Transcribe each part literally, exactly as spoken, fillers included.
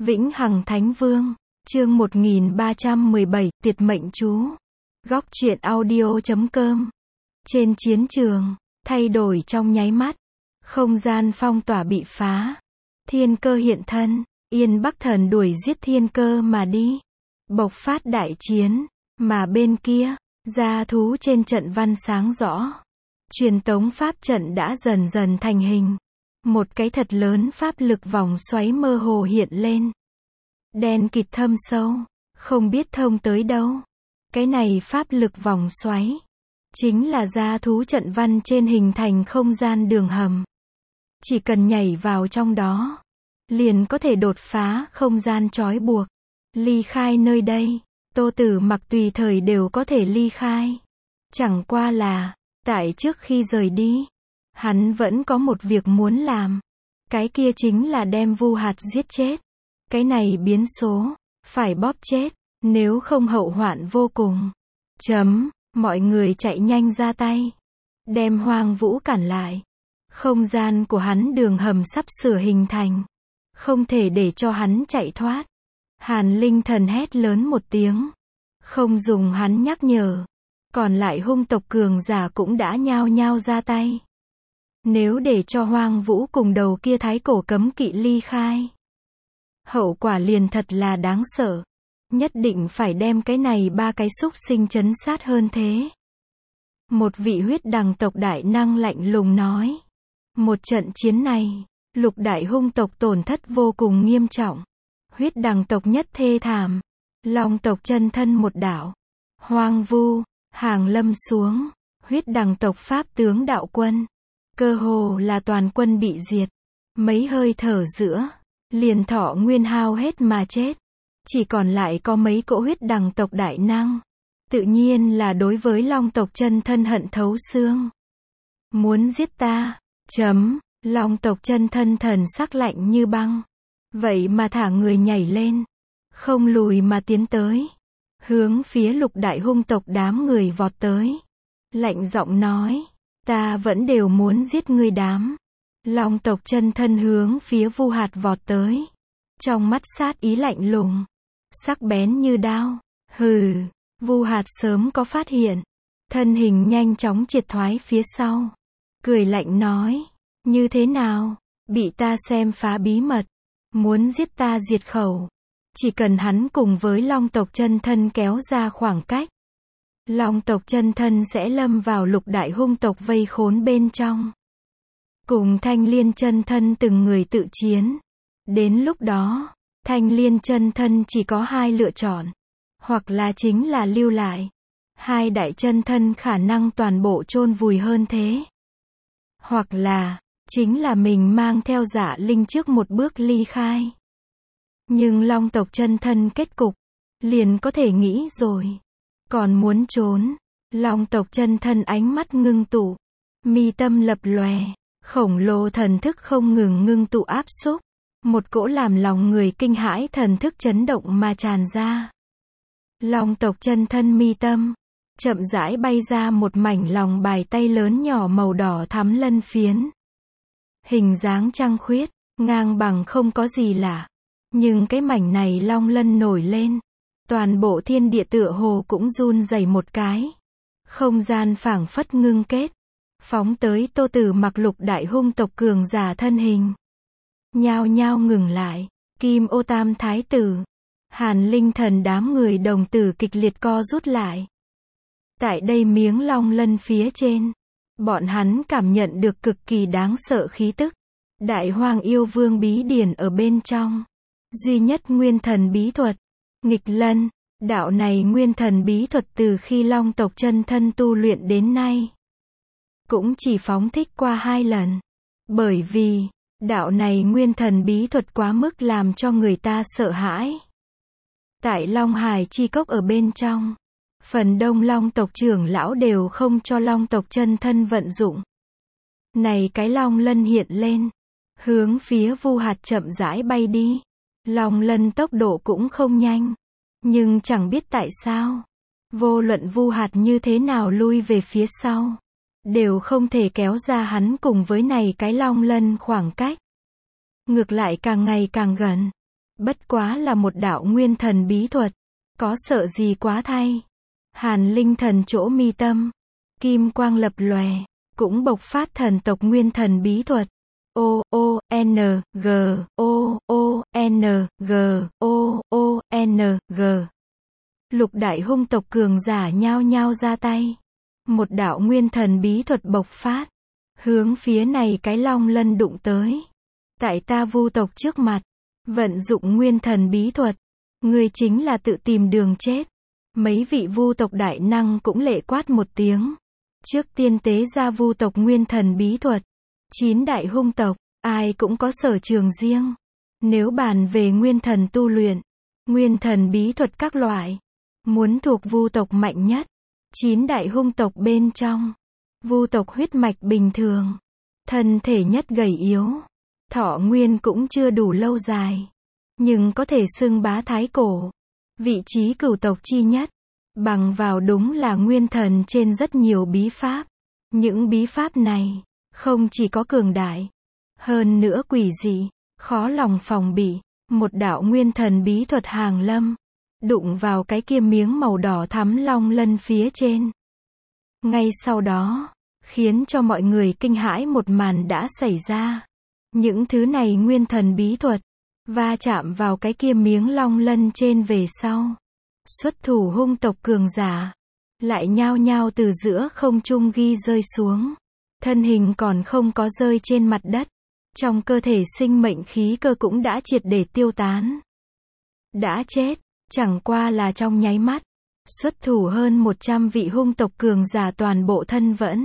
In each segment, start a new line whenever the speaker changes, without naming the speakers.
Vĩnh Hằng Thánh Vương, chương một nghìn ba trăm mười bảy, tuyệt mệnh chú. Góc truyện audio chấm com. Trên chiến trường, thay đổi trong nháy mắt. Không gian phong tỏa bị phá. Thiên Cơ hiện thân, Yên Bắc Thần đuổi giết Thiên Cơ mà đi. Bộc phát đại chiến, mà bên kia, gia thú trên trận văn sáng rõ. Truyền tống pháp trận đã dần dần thành hình. Một cái thật lớn pháp lực vòng xoáy mơ hồ hiện lên. Đen kịt thâm sâu, không biết thông tới đâu. Cái này pháp lực vòng xoáy, chính là gia thú trận văn trên hình thành không gian đường hầm. Chỉ cần nhảy vào trong đó, liền có thể đột phá không gian trói buộc. Ly khai nơi đây, Tô Tử Mặc tùy thời đều có thể ly khai. Chẳng qua là, tại trước khi rời đi, hắn vẫn có một việc muốn làm. Cái kia chính là đem Vu Hạt giết chết. Cái này biến số, phải bóp chết, nếu không hậu hoạn vô cùng. Chấm, mọi người chạy nhanh ra tay. Đem Hoang Vũ cản lại. Không gian của hắn đường hầm sắp sửa hình thành. Không thể để cho hắn chạy thoát. Hàn Linh Thần hét lớn một tiếng. Không dùng hắn nhắc nhở. Còn lại hung tộc cường giả cũng đã nhao nhao ra tay. Nếu để cho Hoang Vũ cùng đầu kia thái cổ cấm kỵ ly khai, hậu quả liền thật là đáng sợ. Nhất định phải đem cái này ba cái xúc sinh trấn sát hơn thế. Một vị huyết đằng tộc đại năng lạnh lùng nói. Một trận chiến này, lục đại hung tộc tổn thất vô cùng nghiêm trọng. Huyết đằng tộc nhất thê thảm. Long tộc chân thân một đảo. Hoang Vu, hàng lâm xuống. Huyết đằng tộc pháp tướng đạo quân. Cơ hồ là toàn quân bị diệt. Mấy hơi thở giữa, liền thọ nguyên hao hết mà chết. Chỉ còn lại có mấy cỗ huyết đằng tộc đại năng. Tự nhiên là đối với Long tộc chân thân hận thấu xương. Muốn giết ta, chấm, Long tộc chân thân thần sắc lạnh như băng. Vậy mà thả người nhảy lên. Không lùi mà tiến tới. Hướng phía lục đại hung tộc đám người vọt tới. Lạnh giọng nói. Ta vẫn đều muốn giết ngươi đám. Long tộc chân thân hướng phía Vu Hạt vọt tới. Trong mắt sát ý lạnh lùng. Sắc bén như đao. Hừ, Vu Hạt sớm có phát hiện. Thân hình nhanh chóng triệt thoái phía sau. Cười lạnh nói. Như thế nào? Bị ta xem phá bí mật. Muốn giết ta diệt khẩu. Chỉ cần hắn cùng với Long tộc chân thân kéo ra khoảng cách. Long tộc chân thân sẽ lâm vào lục đại hung tộc vây khốn bên trong. Cùng Thanh Liên chân thân từng người tự chiến. Đến lúc đó, Thanh Liên chân thân chỉ có hai lựa chọn. Hoặc là chính là lưu lại. Hai đại chân thân khả năng toàn bộ chôn vùi hơn thế. Hoặc là, chính là mình mang theo Dạ Linh trước một bước ly khai. Nhưng Long tộc chân thân kết cục, liền có thể nghĩ rồi. Còn muốn trốn, Long tộc chân thân ánh mắt ngưng tụ, mi tâm lập lòe, khổng lồ thần thức không ngừng ngưng tụ áp xúc, một cỗ làm lòng người kinh hãi thần thức chấn động mà tràn ra. Long tộc chân thân mi tâm, chậm rãi bay ra một mảnh lòng bài tay lớn nhỏ màu đỏ thắm lân phiến. Hình dáng trăng khuyết, ngang bằng không có gì lạ, nhưng cái mảnh này long lân nổi lên. Toàn bộ thiên địa tựa hồ cũng run rẩy một cái. Không gian phảng phất ngưng kết. Phóng tới Tô Tử Mặc lục đại hung tộc cường giả thân hình. Nhao nhao ngừng lại. Kim Ô Tam Thái Tử. Hàn Linh Thần đám người đồng tử kịch liệt co rút lại. Tại đây miếng long lân phía trên. Bọn hắn cảm nhận được cực kỳ đáng sợ khí tức. Đại Hoang Yêu Vương bí điển ở bên trong. Duy nhất nguyên thần bí thuật. Nghịch lân, đạo này nguyên thần bí thuật từ khi Long tộc chân thân tu luyện đến nay. Cũng chỉ phóng thích qua hai lần. Bởi vì, đạo này nguyên thần bí thuật quá mức làm cho người ta sợ hãi. Tại Long Hải chi cốc ở bên trong, phần đông Long tộc trưởng lão đều không cho Long tộc chân thân vận dụng. Này cái long lân hiện lên, hướng phía Vu Hạt chậm rãi bay đi. Long lân tốc độ cũng không nhanh. Nhưng chẳng biết tại sao. Vô luận Vu Hạt như thế nào lui về phía sau. Đều không thể kéo ra hắn cùng với này cái long lân khoảng cách. Ngược lại càng ngày càng gần. Bất quá là một đạo nguyên thần bí thuật. Có sợ gì quá thay. Hàn Linh Thần chỗ mi tâm. Kim quang lập lòe. Cũng bộc phát thần tộc nguyên thần bí thuật. O, O, N, G, O, O, N, G, O, O, N, G. Lục đại hung tộc cường giả nhao nhao ra tay. Một đạo nguyên thần bí thuật bộc phát. Hướng phía này cái long lân đụng tới. Tại ta vu tộc trước mặt. Vận dụng nguyên thần bí thuật. Ngươi chính là tự tìm đường chết. Mấy vị vu tộc đại năng cũng lệ quát một tiếng. Trước tiên tế ra vu tộc nguyên thần bí thuật. Chín đại hung tộc, ai cũng có sở trường riêng. Nếu bàn về nguyên thần tu luyện, nguyên thần bí thuật các loại, muốn thuộc vu tộc mạnh nhất. Chín đại hung tộc bên trong. Vu tộc huyết mạch bình thường. Thân thể nhất gầy yếu. Thọ nguyên cũng chưa đủ lâu dài. Nhưng có thể xưng bá thái cổ. Vị trí cửu tộc chi nhất. Bằng vào đúng là nguyên thần trên rất nhiều bí pháp. Những bí pháp này, không chỉ có cường đại. Hơn nữa quỷ dị, khó lòng phòng bị. Một đạo nguyên thần bí thuật hàng lâm. Đụng vào cái kia miếng màu đỏ thắm long lân phía trên. Ngay sau đó, khiến cho mọi người kinh hãi một màn đã xảy ra. Những thứ này nguyên thần bí thuật, va chạm vào cái kia miếng long lân trên về sau. Xuất thủ hung tộc cường giả, lại nhao nhao từ giữa không trung ghi rơi xuống. Thân hình còn không có rơi trên mặt đất. Trong cơ thể sinh mệnh khí cơ cũng đã triệt để tiêu tán. Đã chết, chẳng qua là trong nháy mắt. Xuất thủ hơn một trăm vị hung tộc cường giả toàn bộ thân vẫn.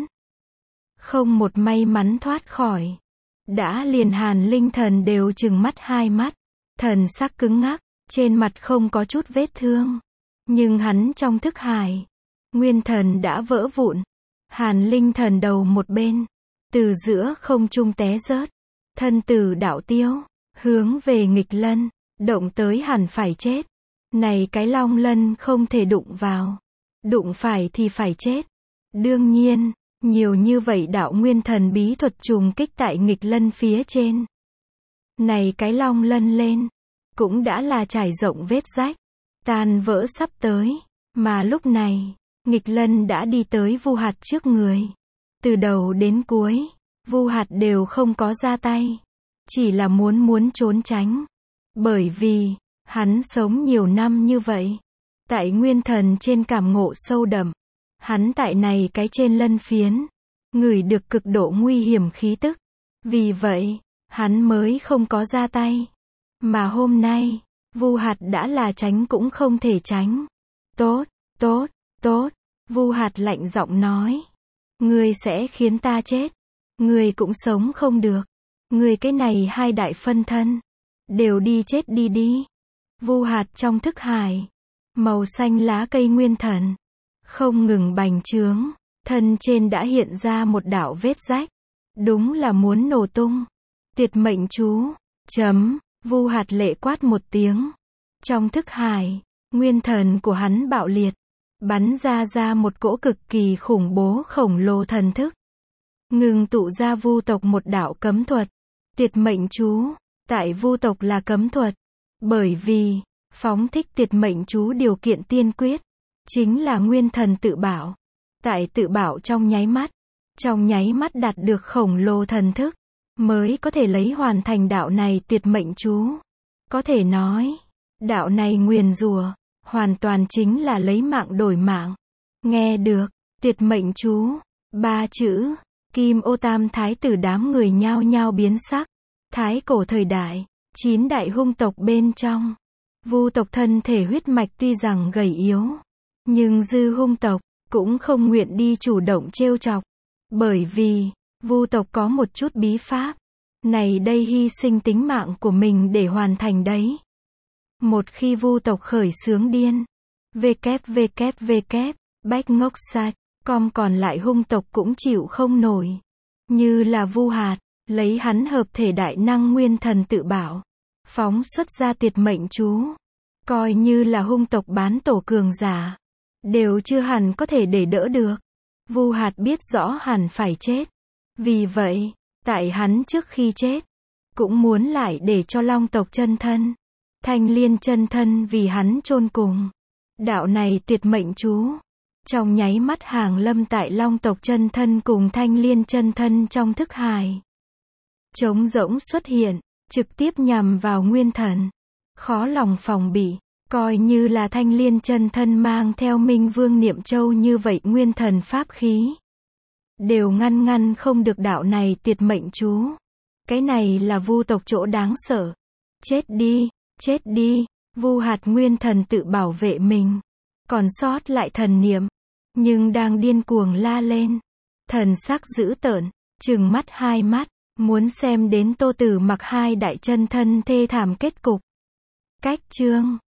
Không một may mắn thoát khỏi. Đã liền Hàn Linh Thần đều trừng mắt hai mắt. Thần sắc cứng ngắc, trên mặt không có chút vết thương. Nhưng hắn trong thức hải, nguyên thần đã vỡ vụn. Hàn Linh Thần đầu một bên, từ giữa không trung té rớt. Thân tử đạo tiêu, hướng về nghịch lân, động tới hẳn phải chết. Này cái long lân không thể đụng vào. Đụng phải thì phải chết. Đương nhiên, nhiều như vậy đạo nguyên thần bí thuật trùng kích tại nghịch lân phía trên. Này cái long lân lên, cũng đã là trải rộng vết rách, tan vỡ sắp tới. Mà lúc này, nghịch lân đã đi tới Vu Hạt trước người. Từ đầu đến cuối, Vu Hạt đều không có ra tay. Chỉ là muốn muốn trốn tránh. Bởi vì, hắn sống nhiều năm như vậy. Tại nguyên thần trên cảm ngộ sâu đậm. Hắn tại này cái trên lân phiến. Ngửi được cực độ nguy hiểm khí tức. Vì vậy, hắn mới không có ra tay. Mà hôm nay, Vu Hạt đã là tránh cũng không thể tránh. Tốt, tốt, tốt. Vu Hạt lạnh giọng nói. Ngươi sẽ khiến ta chết. Ngươi cũng sống không được. Ngươi cái này hai đại phân thân. Đều đi chết đi đi. Vu Hạt trong thức hải. Màu xanh lá cây nguyên thần. Không ngừng bành trướng. Thân trên đã hiện ra một đạo vết rách. Đúng là muốn nổ tung. Tiệt mệnh chú. Chấm. Vu Hạt lệ quát một tiếng. Trong thức hải, nguyên thần của hắn bạo liệt. Bắn ra ra một cỗ cực kỳ khủng bố khổng lồ thần thức. Ngừng tụ ra vu tộc một đạo cấm thuật. Tiệt mệnh chú. Tại vu tộc là cấm thuật. Bởi vì, phóng thích tiệt mệnh chú điều kiện tiên quyết. Chính là nguyên thần tự bảo. Tại tự bảo trong nháy mắt. Trong nháy mắt đạt được khổng lồ thần thức. Mới có thể lấy hoàn thành đạo này tiệt mệnh chú. Có thể nói, đạo này nguyền rủa, hoàn toàn chính là lấy mạng đổi mạng. Nghe được, tiệt mệnh chú, ba chữ, Kim Ô Tam Thái tử đám người nhao nhao biến sắc. Thái cổ thời đại, chín đại hung tộc bên trong. Vu tộc thân thể huyết mạch tuy rằng gầy yếu. Nhưng dư hung tộc, cũng không nguyện đi chủ động trêu chọc. Bởi vì, Vu tộc có một chút bí pháp. Này đây hy sinh tính mạng của mình để hoàn thành đấy. Một khi Vu tộc khởi xướng điên. www, bách ngốc sạch, com còn lại hung tộc cũng chịu không nổi. Như là Vu Hạt, lấy hắn hợp thể đại năng nguyên thần tự bảo. Phóng xuất ra tiệt mệnh chú. Coi như là hung tộc bán tổ cường giả. Đều chưa hẳn có thể để đỡ được. Vu Hạt biết rõ hẳn phải chết. Vì vậy, tại hắn trước khi chết, cũng muốn lại để cho long tộc chân thân, Thanh Liên chân thân vì hắn chôn cùng. Đạo này tuyệt mệnh chú. Trong nháy mắt hàng lâm tại Long tộc chân thân cùng Thanh Liên chân thân trong thức hải. Trống rỗng xuất hiện, trực tiếp nhằm vào nguyên thần. Khó lòng phòng bị, coi như là Thanh Liên chân thân mang theo Minh Vương Niệm Châu như vậy nguyên thần pháp khí. Đều ngăn ngăn không được đạo này tuyệt mệnh chú. Cái này là Vu tộc chỗ đáng sợ. Chết đi, chết đi, Vu hạt nguyên thần tự bảo vệ mình. Còn sót lại thần niệm. Nhưng đang điên cuồng la lên. Thần sắc dữ tợn, trừng mắt hai mắt, muốn xem đến Tô Tử Mặc hai đại chân thân thê thảm kết cục. Cách chương